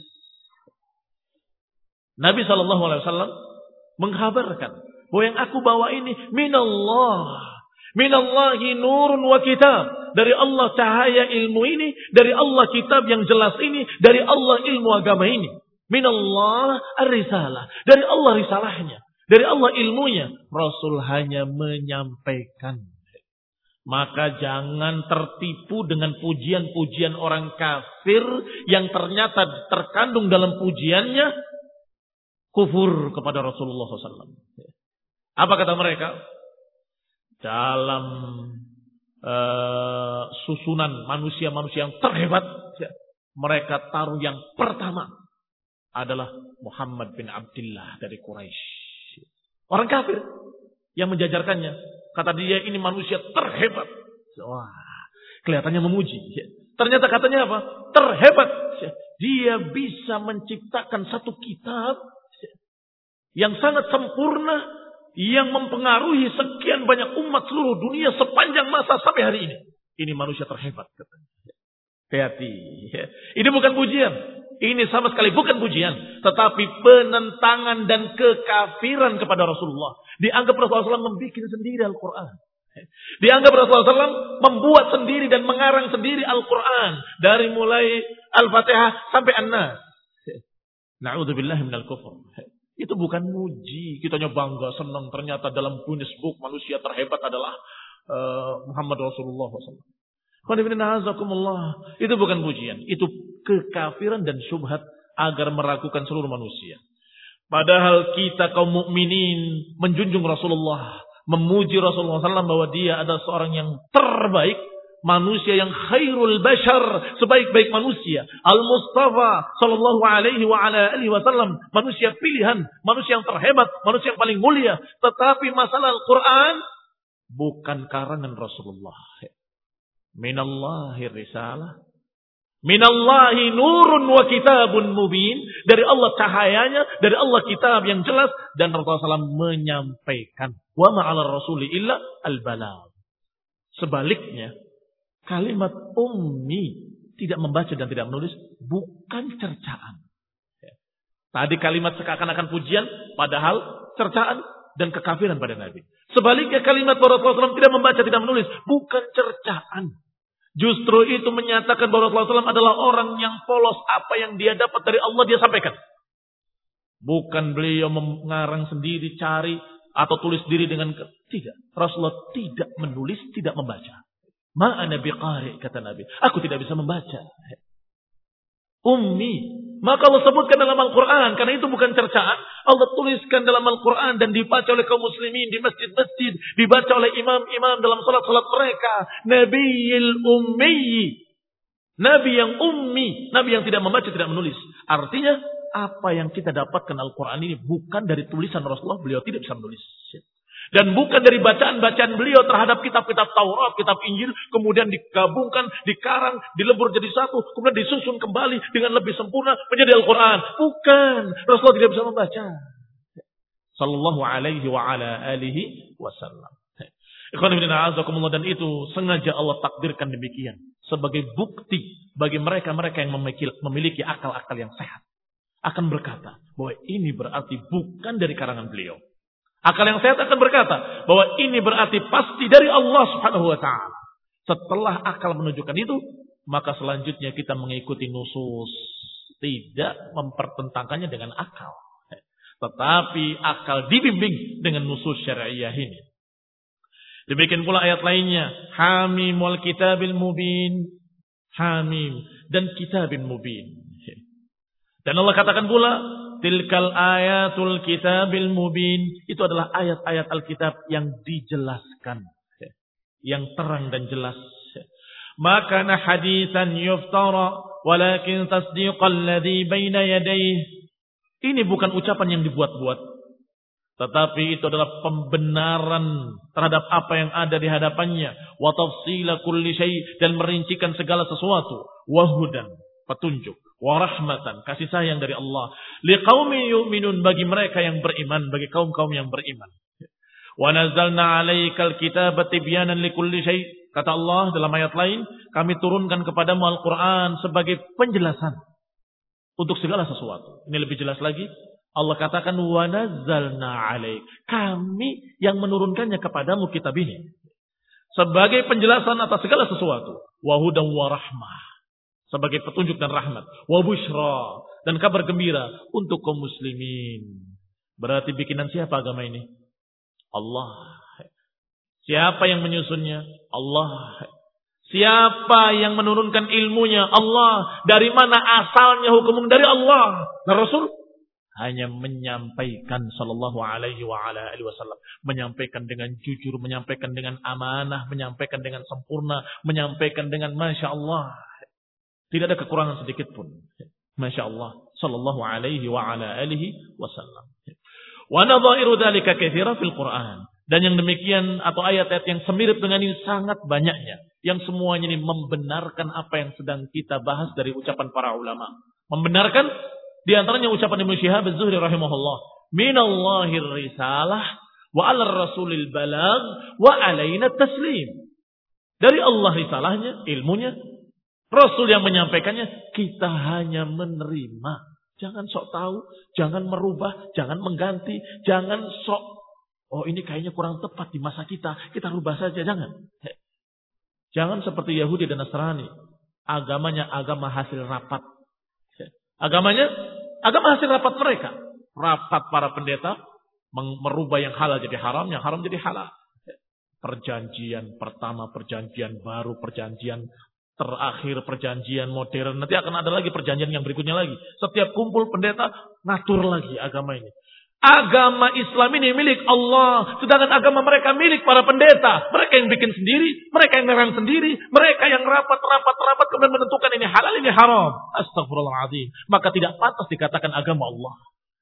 Nabi shallallahu alaihi wasallam mengkhabarkan bahwa yang aku bawa ini minallah. Minallahi nurun wa kitab. Dari Allah cahaya ilmu ini, dari Allah kitab yang jelas ini, dari Allah ilmu agama ini. Minallah ar-risalah. Dari Allah risalahnya. Dari Allah ilmunya. Rasul hanya menyampaikan. Maka jangan tertipu dengan pujian-pujian orang kafir yang ternyata terkandung dalam pujiannya kufur kepada Rasulullah shallallahu alaihi wasallam. Apa kata mereka? Dalam uh, susunan manusia-manusia yang terhebat, mereka taruh yang pertama adalah Muhammad bin Abdullah dari Quraisy. Orang kafir yang menjajarkannya. Kata dia ini manusia terhebat. Wah, kelihatannya memuji. Ternyata katanya apa? Terhebat. Dia bisa menciptakan satu kitab yang sangat sempurna, yang mempengaruhi sekian banyak umat seluruh dunia sepanjang masa sampai hari ini. Ini manusia terhebat katanya. Hati-hati. Ini bukan pujian. Ini sama sekali bukan pujian. Tetapi penentangan dan kekafiran kepada Rasulullah. Dianggap Rasulullah shallallahu alaihi wasallam membuat sendiri Al-Quran. Dianggap Rasulullah shallallahu alaihi wasallam membuat sendiri dan mengarang sendiri Al-Quran. Dari mulai Al-Fatihah sampai An-Nas. Na'udzubillahi minal kufur. Itu bukan muji. Kitanya bangga, senang. Ternyata dalam Guinness Book manusia terhebat adalah uh, Muhammad Rasulullah shallallahu alaihi wasallam. Itu bukan pujian. Itu kekafiran dan syubhat agar meragukan seluruh manusia. Padahal kita kaum mukminin menjunjung Rasulullah, memuji Rasulullah shallallahu alaihi wasallam bahwa dia adalah seorang yang terbaik, manusia yang khairul bashar, sebaik-baik manusia, Al-Mustafa sallallahu alaihi wa ala alihi wasallam, manusia pilihan, manusia yang terhebat, manusia yang paling mulia. Tetapi masalah Al-Quran bukan karangan Rasulullah. Minallahi risalah, minallahi nurun wa kitabun mubin. Dari Allah cahayanya, dari Allah kitab yang jelas, dan Rasulullah shallallahu alaihi wasallam menyampaikan. Wa ma'ala rasuli illa al-balagh. Sebaliknya, kalimat ummi, tidak membaca dan tidak menulis, bukan cercaan. Tadi kalimat seakan-akan pujian, padahal cercaan dan kekafiran pada Nabi. Sebaliknya kalimat bahwa Rasulullah shallallahu alaihi wasallam tidak membaca, tidak menulis, bukan cercaan. Justru itu menyatakan bahwa Rasulullah shallallahu alaihi wasallam adalah orang yang polos. Apa yang dia dapat dari Allah dia sampaikan. Bukan beliau mengarang sendiri, cari atau tulis diri dengan tidak. Rasulullah tidak menulis, tidak membaca. Ma'ana biqari, kata Nabi. Aku tidak bisa membaca. Ummi. Maka Allah sebutkan dalam Al-Quran. Karena itu bukan cercaan. Allah tuliskan dalam Al-Quran. Dan dibaca oleh kaum muslimin di masjid-masjid. Dibaca oleh imam-imam dalam salat-salat mereka. Nabiyil ummi. Nabi yang ummi. Nabi yang tidak membaca, tidak menulis. Artinya, apa yang kita dapatkan Al-Quran ini bukan dari tulisan Rasulullah. Beliau tidak bisa menulis. Dan bukan dari bacaan-bacaan beliau terhadap kitab-kitab Taurat, kitab Injil, kemudian digabungkan, dikarang, dilebur jadi satu, kemudian disusun kembali dengan lebih sempurna menjadi Al-Quran. Bukan. Rasulullah tidak bisa membaca. Sallallahu alaihi wa ala alihi wasallam. Dan itu sengaja Allah takdirkan demikian. Sebagai bukti bagi mereka-mereka yang memiliki akal-akal yang sehat. Akan berkata bahwa ini berarti bukan dari karangan beliau. Akal yang sehat akan berkata bahwa ini berarti pasti dari Allah Subhanahu wa taala. Setelah akal menunjukkan itu, maka selanjutnya kita mengikuti nusus, tidak mempertentangkannya dengan akal. Tetapi akal dibimbing dengan nusus syariah ini. Demikian pula ayat lainnya, Hamim wal kitabil mubin. Hamim dan kitabin mubin. Dan Allah katakan pula, tilkal ayatul kitabil mubin. Itu adalah ayat-ayat Alkitab yang dijelaskan, yang terang dan jelas. Maka na haditsan yuftara walakin tasdiqal ladzi baina yadayhi. Ini bukan ucapan yang dibuat-buat, tetapi itu adalah pembenaran terhadap apa yang ada di hadapannya. Wa tafsila kulli syai, dan merincikan segala sesuatu. Wa hudan, petunjuk. Wa rahmatan, kasih sayang dari Allah. Liqaumin yu'minun, bagi mereka yang beriman, bagi kaum-kaum yang beriman. Wa nazzalna 'alaikal kitaba tibyanan likulli syai. Kata Allah dalam ayat lain, kami turunkan kepadamu Al-Qur'an sebagai penjelasan untuk segala sesuatu. Ini lebih jelas lagi. Allah katakan wa nazzalna 'alaik. Kami yang menurunkannya kepadamu kitab ini sebagai penjelasan atas segala sesuatu. Wa hudan wa rahmah, sebagai petunjuk dan rahmat. Wa busyra, dan kabar gembira untuk kaum muslimin. Berarti bikinan siapa agama ini? Allah. Siapa yang menyusunnya? Allah. Siapa yang menurunkan ilmunya? Allah. Dari mana asalnya hukum? Dari Allah. Nah, Rasul hanya menyampaikan sallallahu alaihi wa ala alihi wasallam, menyampaikan dengan jujur, menyampaikan dengan amanah, menyampaikan dengan sempurna, menyampaikan dengan masya Allah. Tidak ada kekurangan sedikit pun. Masya Allah sallallahu alaihi wa ala alihi wasallam. Wa nadhairu dzalika katsira fil Qur'an. Dan yang demikian atau ayat-ayat yang semirip dengan ini sangat banyaknya. Yang semuanya ini membenarkan apa yang sedang kita bahas dari ucapan para ulama. Membenarkan di antaranya ucapan Ibnu Syihab Az-Zuhri rahimahullah. Minallahir risalah wa 'alar rasulil balagh wa 'alaina taslim. Dari Allah risalahnya, ilmunya. Rasul yang menyampaikannya, kita hanya menerima. Jangan sok tahu, jangan merubah, jangan mengganti, jangan sok oh ini kayaknya kurang tepat di masa kita, kita rubah saja, jangan. Jangan seperti Yahudi dan Nasrani. Agamanya agama hasil rapat. Agamanya agama hasil rapat mereka. Rapat para pendeta merubah yang halal jadi haram, yang haram jadi halal. Perjanjian pertama, perjanjian baru, perjanjian terakhir, perjanjian modern. Nanti akan ada lagi perjanjian yang berikutnya lagi. Setiap kumpul pendeta ngatur lagi agama ini. Agama Islam ini milik Allah. Sedangkan agama mereka milik para pendeta. Mereka yang bikin sendiri. Mereka yang nerang sendiri. Mereka yang rapat-rapat-rapat kemudian menentukan ini halal, ini haram. Astagfirullahaladzim. Maka tidak pantas dikatakan agama Allah.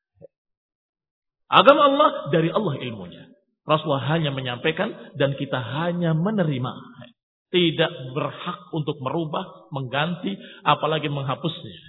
Agama Allah dari Allah ilmunya. Rasulullah hanya menyampaikan dan kita hanya menerima. Tidak berhak untuk merubah, mengganti, apalagi menghapusnya.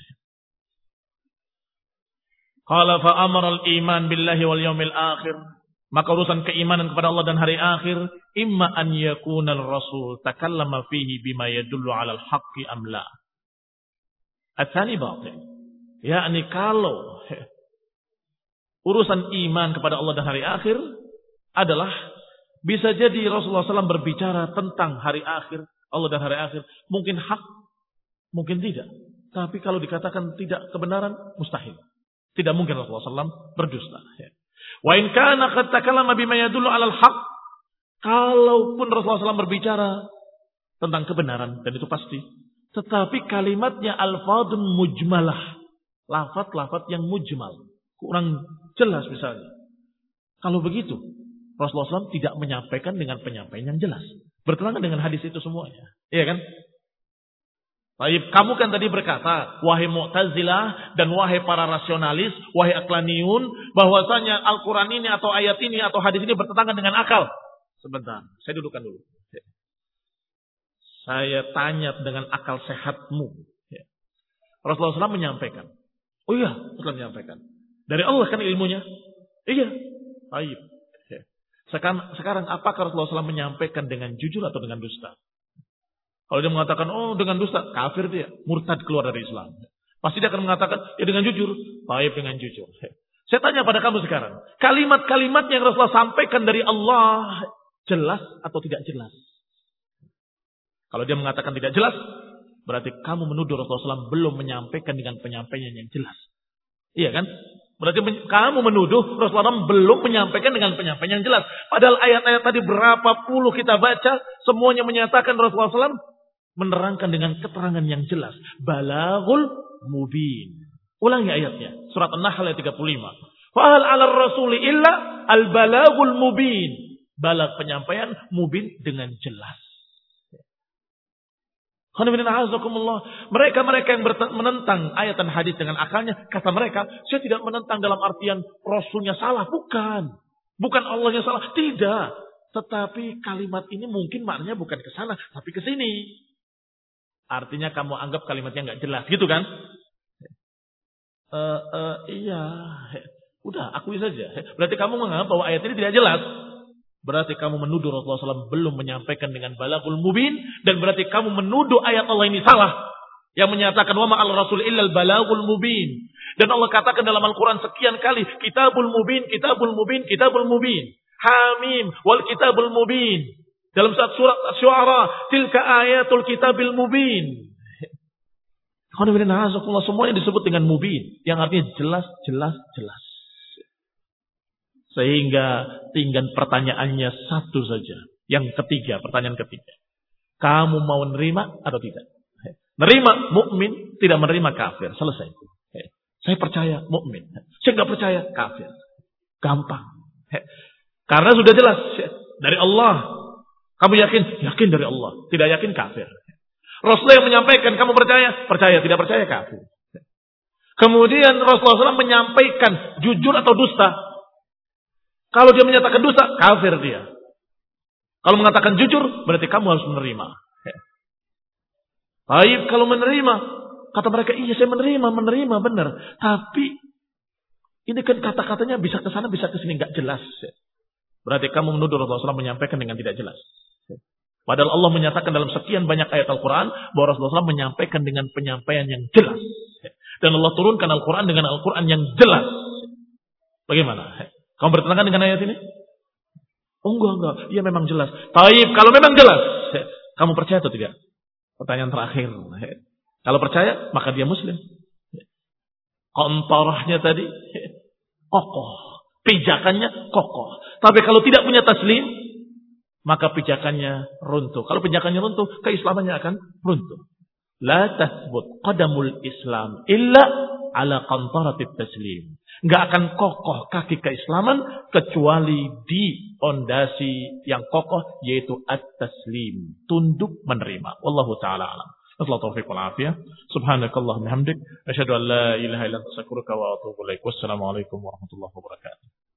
Qala fa amara al-iman billahi wal yawmil akhir. Maka urusan keimanan kepada Allah dan hari akhir, imma an yakuna ar-rasul takallama fihi bima yadullu 'ala al-haqqi am la. At-tsani batil. Yakni kalau urusan iman kepada Allah dan hari akhir adalah bisa jadi Rasulullah shallallahu alaihi wasallam berbicara tentang hari akhir, Allah dan hari akhir, mungkin hak, mungkin tidak. Tapi kalau dikatakan tidak kebenaran, mustahil. Tidak mungkin Rasulullah shallallahu alaihi wasallam berdusta. Wa in kana qad takallama bima yadullu 'alal haq. Kalaupun Rasulullah shallallahu alaihi wasallam berbicara tentang kebenaran, dan itu pasti. Tetapi kalimatnya alfadun mujmalah. Lafaz-lafaz yang mujmal. Kurang jelas misalnya. Kalau begitu, Rasulullah shallallahu alaihi wasallam tidak menyampaikan dengan penyampaian yang jelas. Bertentangan dengan hadis itu semuanya. Iya kan? Baik, kamu kan tadi berkata, wahai Mu'tazilah dan wahai para rasionalis, wahai Aqlaniyun, bahwasanya Al-Quran ini atau ayat ini atau hadis ini bertentangan dengan akal. Sebentar, saya dudukkan dulu. Saya tanya dengan akal sehatmu. Rasulullah shallallahu alaihi wasallam menyampaikan. Oh iya, Rasulullah menyampaikan. Dari Allah kan ilmunya. Iya, baik. Sekarang, sekarang apakah Rasulullah shallallahu alaihi wasallam menyampaikan dengan jujur atau dengan dusta? Kalau dia mengatakan, oh dengan dusta, kafir dia. Murtad keluar dari Islam. Pasti dia akan mengatakan, ya dengan jujur. Baik dengan jujur. Saya tanya pada kamu sekarang. Kalimat-kalimat yang Rasulullah sampaikan dari Allah jelas atau tidak jelas? Kalau dia mengatakan tidak jelas, berarti kamu menuduh Rasulullah shallallahu alaihi wasallam belum menyampaikan dengan penyampaian yang jelas. Iya kan? Berarti men- kamu menuduh Rasulullah shallallahu alaihi wasallam belum menyampaikan dengan penyampaian yang jelas. Padahal ayat-ayat tadi berapa puluh kita baca, semuanya menyatakan Rasulullah shallallahu alaihi wasallam menerangkan dengan keterangan yang jelas. Balaghul mubin. Ulangi ayatnya. Surat An-Nahl ayat tiga puluh lima. Fa'al 'alal rasuli illa al-balaghul mubin. Balag penyampaian, mubin dengan jelas. Mereka-mereka yang menentang ayat dan hadis dengan akalnya, kata mereka, saya tidak menentang dalam artian Rasulnya salah. Bukan. Bukan Allah yang salah. Tidak. Tetapi kalimat ini mungkin maknanya bukan ke sana, tapi ke sini. Artinya kamu anggap kalimatnya nggak jelas. Gitu kan? Uh, uh, iya. Udah, akui saja. Berarti kamu menganggap bahwa ayat ini tidak jelas. Berarti kamu menuduh Rasulullah shallallahu alaihi wasallam belum menyampaikan dengan balagul mubin. Dan berarti kamu menuduh ayat Allah ini salah. Yang menyatakan wa ma'al rasul illal balagul mubin. Dan Allah katakan dalam Al-Quran sekian kali. Kitabul mubin, kitabul mubin, kitabul mubin. Hamim wal kitabul mubin. Dalam surat surat Syu'ara. Tilka ayatul kitabil mubin. Semuanya disebut dengan mubin. Yang artinya jelas, jelas, jelas. Sehingga tinggal pertanyaannya satu saja. Yang ketiga, pertanyaan ketiga. Kamu mau menerima atau tidak? Menerima mukmin, tidak menerima kafir. Selesai. Saya percaya mukmin. Saya nggak percaya kafir. Gampang. Karena sudah jelas dari Allah. Kamu yakin? Yakin dari Allah. Tidak yakin kafir. Rasulullah yang menyampaikan, kamu percaya? Percaya, tidak percaya kafir. Kemudian Rasulullah shallallahu alaihi wasallam menyampaikan jujur atau dusta. Kalau dia menyatakan dusta, kafir dia. Kalau mengatakan jujur, berarti kamu harus menerima. Baik, kalau menerima, kata mereka, iya saya menerima, menerima benar. Tapi ini kan kata-katanya bisa ke sana, bisa ke sini, nggak jelas. Berarti kamu menuduh Rasulullah shallallahu alaihi wasallam menyampaikan dengan tidak jelas. Padahal Allah menyatakan dalam sekian banyak ayat Al-Quran bahwa Rasulullah shallallahu alaihi wasallam menyampaikan dengan penyampaian yang jelas. Dan Allah turunkan Al-Quran dengan Al-Quran yang jelas. Bagaimana? Kamu bertentangan dengan ayat ini? Oh enggak, enggak. Iya memang jelas. Taib, kalau memang jelas. Kamu percaya atau tidak? Pertanyaan terakhir. Kalau percaya, maka dia muslim. Kontorahnya tadi kokoh. Pijakannya kokoh. Tapi kalau tidak punya taslim, maka pijakannya runtuh. Kalau pijakannya runtuh, keislamannya akan runtuh. La tasbut qadamul Islam illa ala qantaratit taslim. Enggak akan kokoh kaki keislaman kecuali di pondasi yang kokoh, yaitu at-taslim, tunduk menerima. Wallahu taala alam. Wassalamu taufiq wal afiyah. Subhanakallahumma hamdik asyhadu an la ilaha illa anta astaghfiruka wa atubu ilaik. Wassalamu alaikum warahmatullahi wabarakatuh.